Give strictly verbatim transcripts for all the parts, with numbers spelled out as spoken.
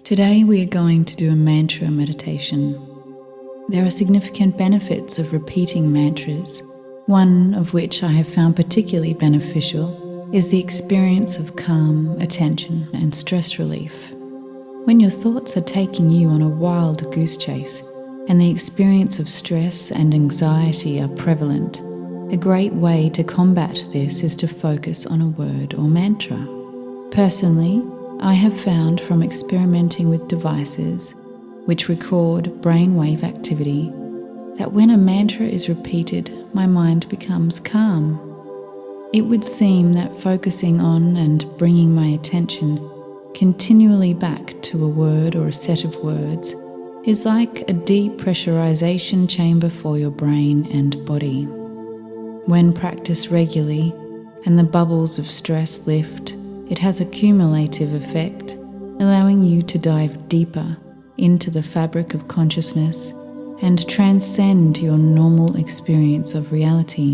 Today we are going to do a mantra meditation. There are significant benefits of repeating mantras, one of which I have found particularly beneficial is the experience of calm, attention, and stress relief. When your thoughts are taking you on a wild goose chase and the experience of stress and anxiety are prevalent, a great way to combat this is to focus on a word or mantra. Personally, I have found from experimenting with devices which record brainwave activity that when a mantra is repeated, my mind becomes calm. It would seem that focusing on and bringing my attention continually back to a word or a set of words is like a depressurization chamber for your brain and body. When practiced regularly and the bubbles of stress lift, it has a cumulative effect, allowing you to dive deeper into the fabric of consciousness and transcend your normal experience of reality.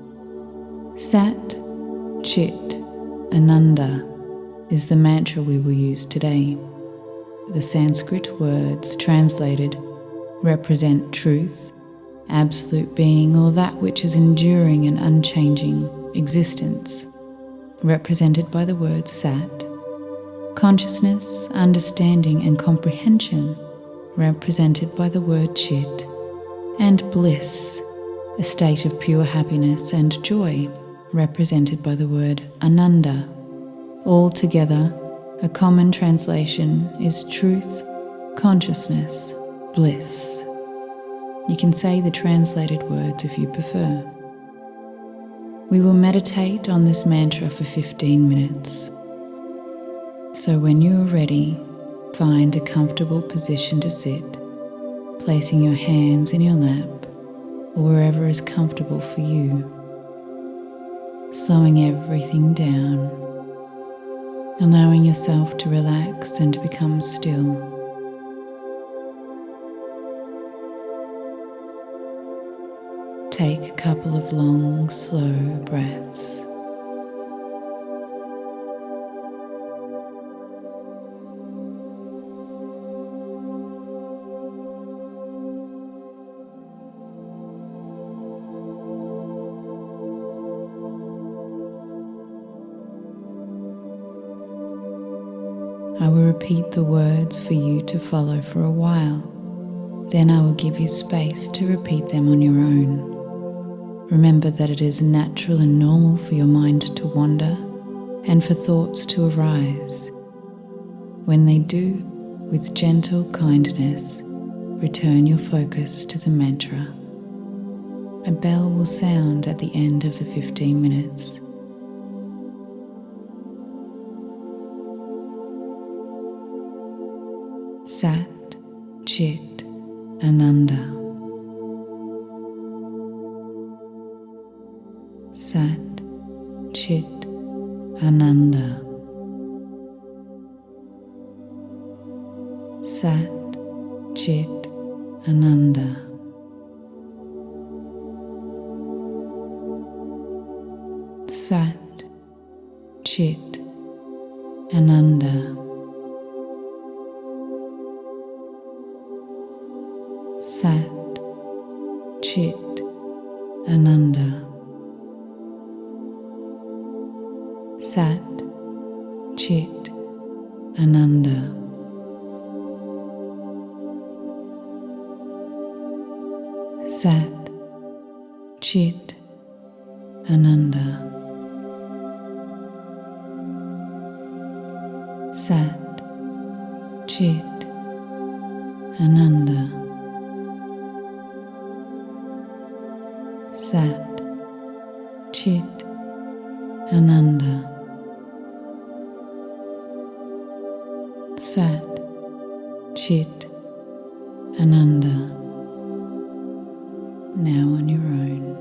Sat, Chit, Ananda is the mantra we will use today. The Sanskrit words translated represent truth, absolute being, or that which is enduring and unchanging existence, represented by the word Sat, consciousness, understanding and comprehension, represented by the word Chit, and bliss, a state of pure happiness and joy, represented by the word Ananda. Altogether, a common translation is truth, consciousness, bliss. You can say the translated words if you prefer. We will meditate on this mantra for fifteen minutes. So when you are ready, find a comfortable position to sit, placing your hands in your lap or wherever is comfortable for you, slowing everything down, allowing yourself to relax and become still. Take a couple of long, slow breaths. I will repeat the words for you to follow for a while. Then I will give you space to repeat them on your own. Remember that it is natural and normal for your mind to wander and for thoughts to arise. When they do, with gentle kindness, return your focus to the mantra. A bell will sound at the end of the fifteen minutes. Sat, Chit, Ananda. Sat, Chit, Ananda. Sat, Chit, Ananda. Sat, Chit, Ananda. Sat, Chit, Ananda. Sat, Chit, Ananda. Sat, Chit, Ananda. Sat, Chit, Ananda. Sat, Chit, Ananda. Sat, Chit, Ananda. Now on your own.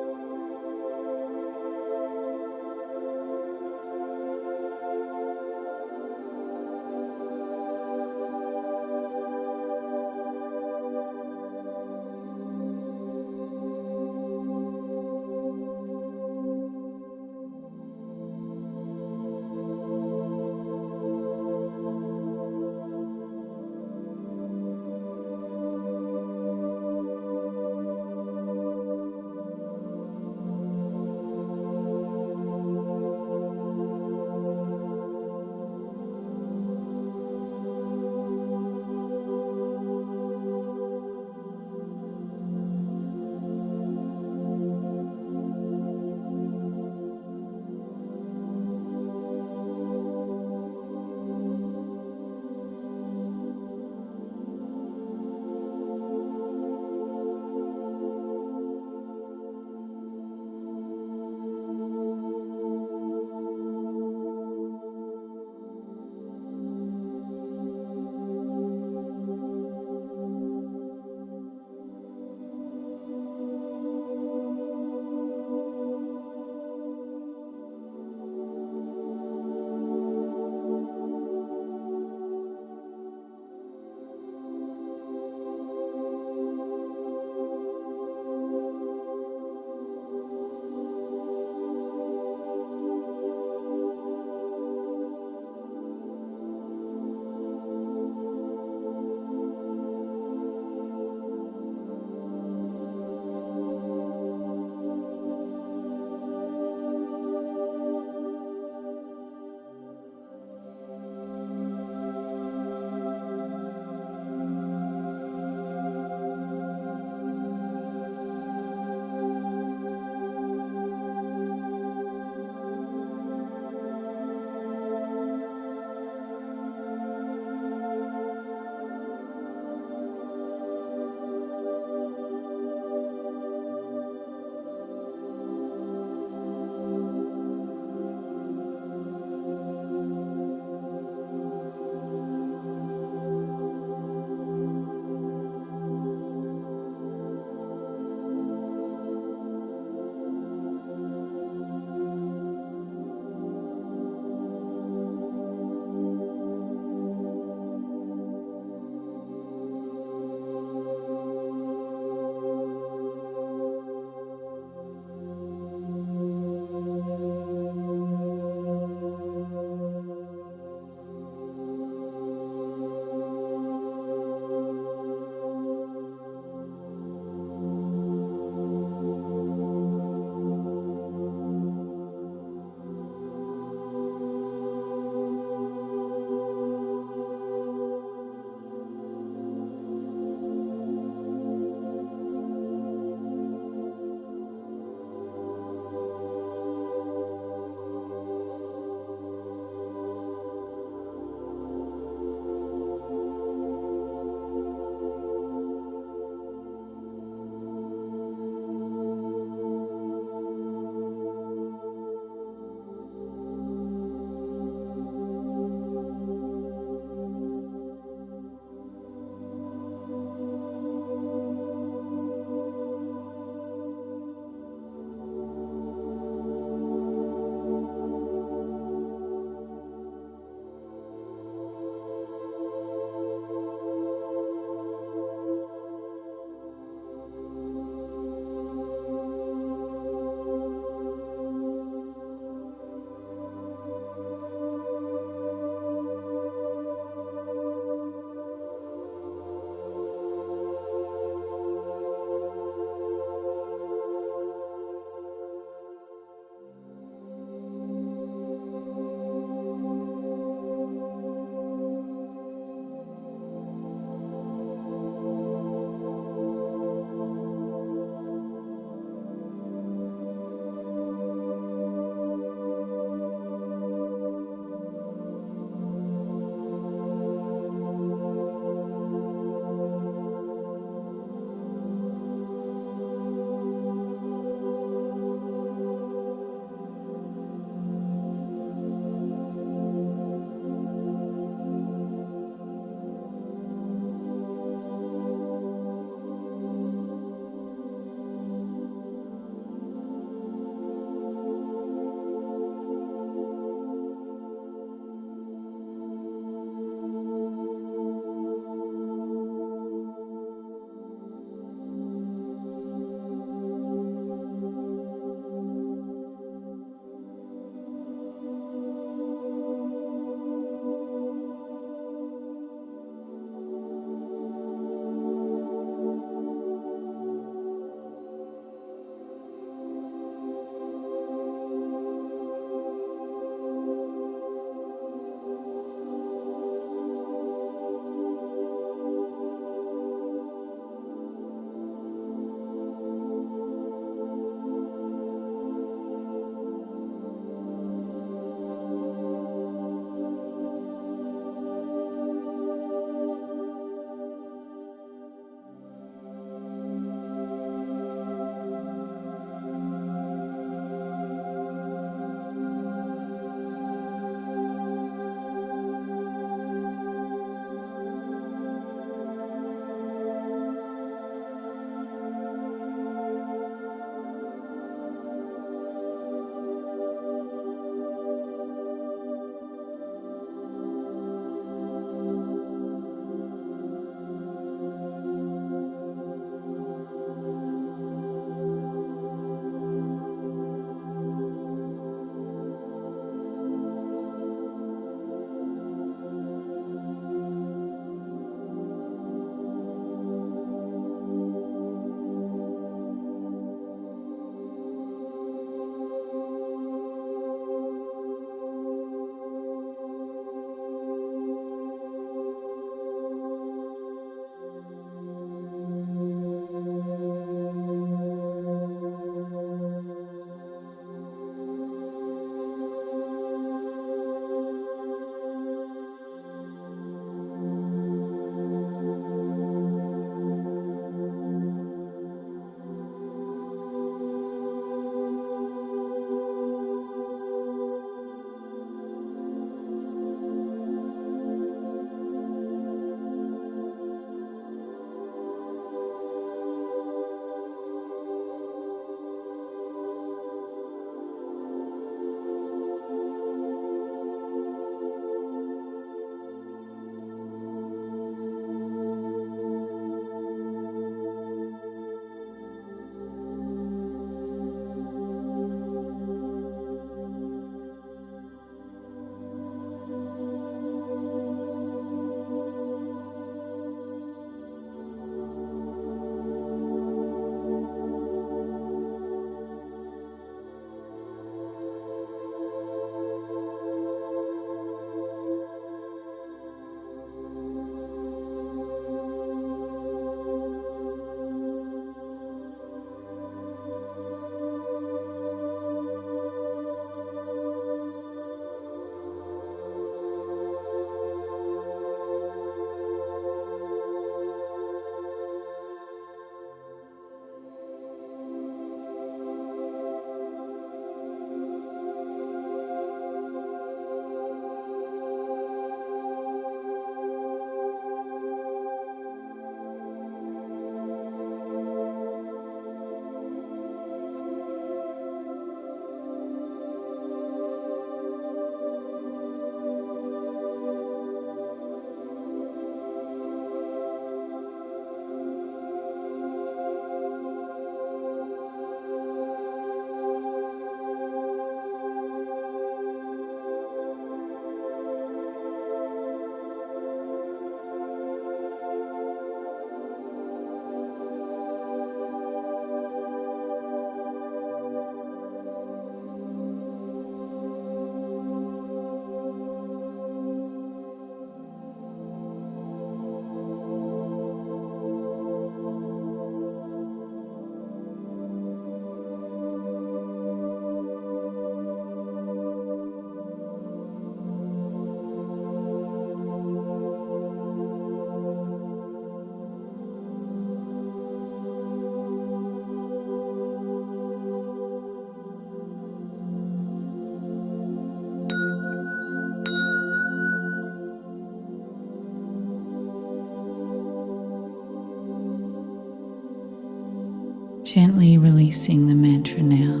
Gently releasing the mantra now,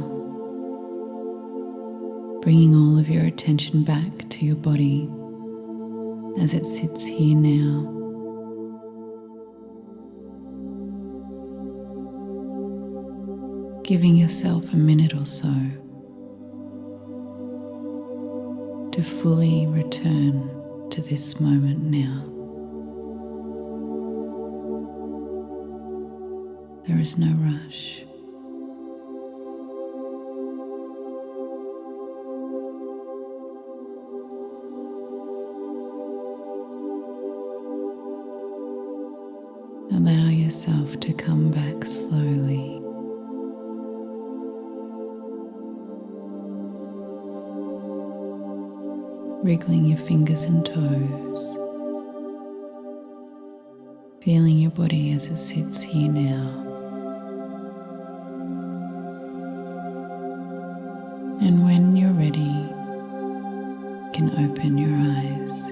bringing all of your attention back to your body as it sits here now. Giving yourself a minute or so to fully return to this moment now. There is no rush. Allow yourself to come back slowly. Wriggling your fingers and toes, feeling your body as it sits here now. And when you're ready, you can open your eyes.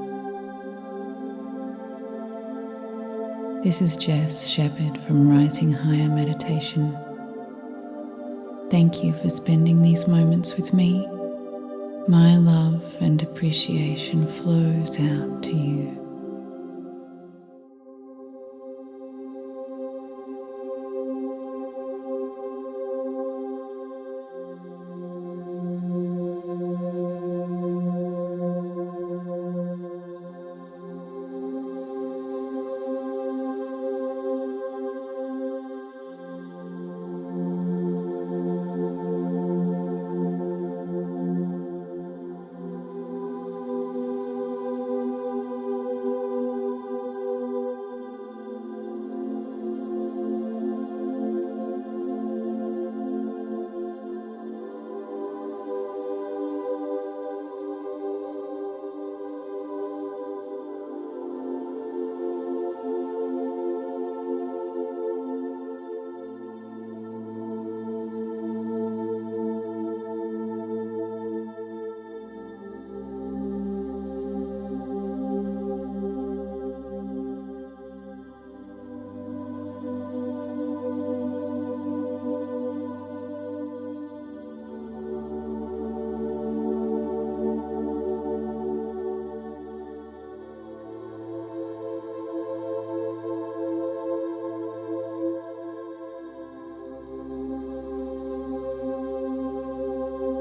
This is Jess Shepherd from Rising Higher Meditation. Thank you for spending these moments with me. My love and appreciation flows out to you.